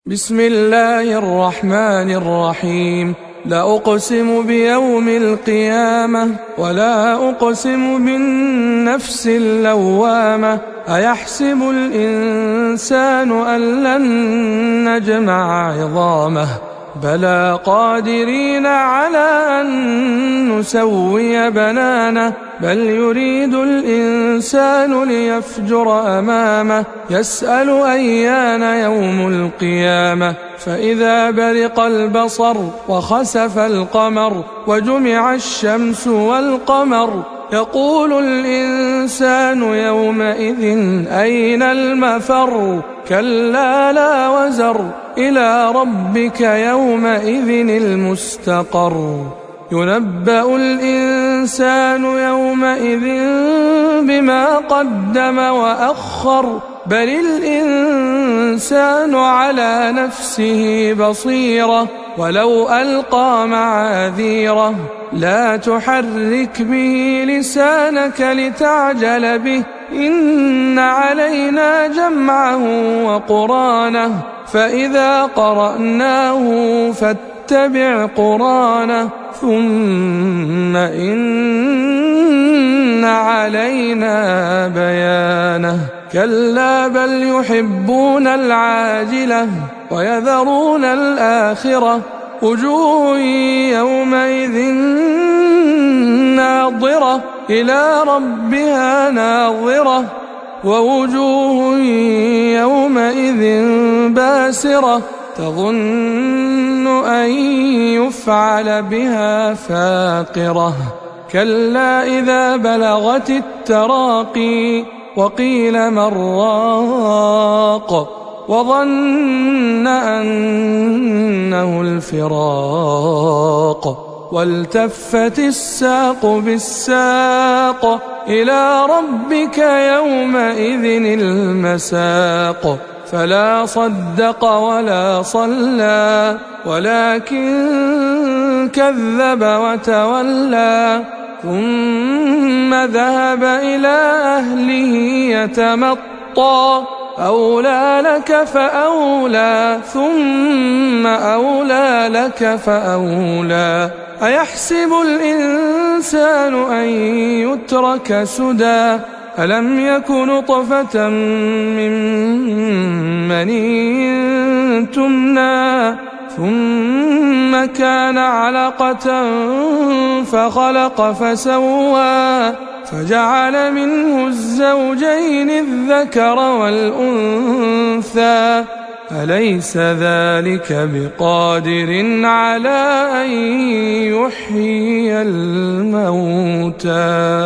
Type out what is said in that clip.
بسم الله الرحمن الرحيم. لا أقسم بيوم القيامة ولا أقسم بالنفس اللوامة. أيحسب الإنسان أن لن نجمع عظامه بلى قادرين على أن نسوي بنانه بل يريد الإنسان ليفجر أمامه يسأل أيان يوم القيامة فإذا برق البصر وخسف القمر وجمع الشمس والقمر يقول الإنسان يومئذ أين المفر كلا لا وزر إلى ربك يومئذ المستقر ينبأ الإنسان يومئذ بما قدم وأخر بل الإنسان على نفسه بصيرة ولو ألقى معاذيره لا تحرك به لسانك لتعجل به إن علينا جمعه وقرآنه فإذا قرأناه فاتبع قرآنه ثم إن علينا بيانه كلا بل يحبون العاجلة ويذرون الآخرة وجوه يومئذ ناظرة إلى ربها ناظرة ووجوه يومئذ باسرة تظن أن يفعل بها فاقرة كلا إذا بلغت التراقي وقيل من راق وظن أنه الفراق والتفت الساق بالساق إلى ربك يومئذ المساق فلا صدق ولا صلى ولكن كذب وتولى ثم ذهب إلى أهله يتمطى أولى لك فأولى ثم أولى لك فأولى أيحسب الإنسان أن يترك سدى ألم يكن نطفة من مني تمنى ثم كان علقة فخلق فسوى فجعل منه الزوجين الذكر والأنثى أليس ذلك بقادر على أن يحيي الموتى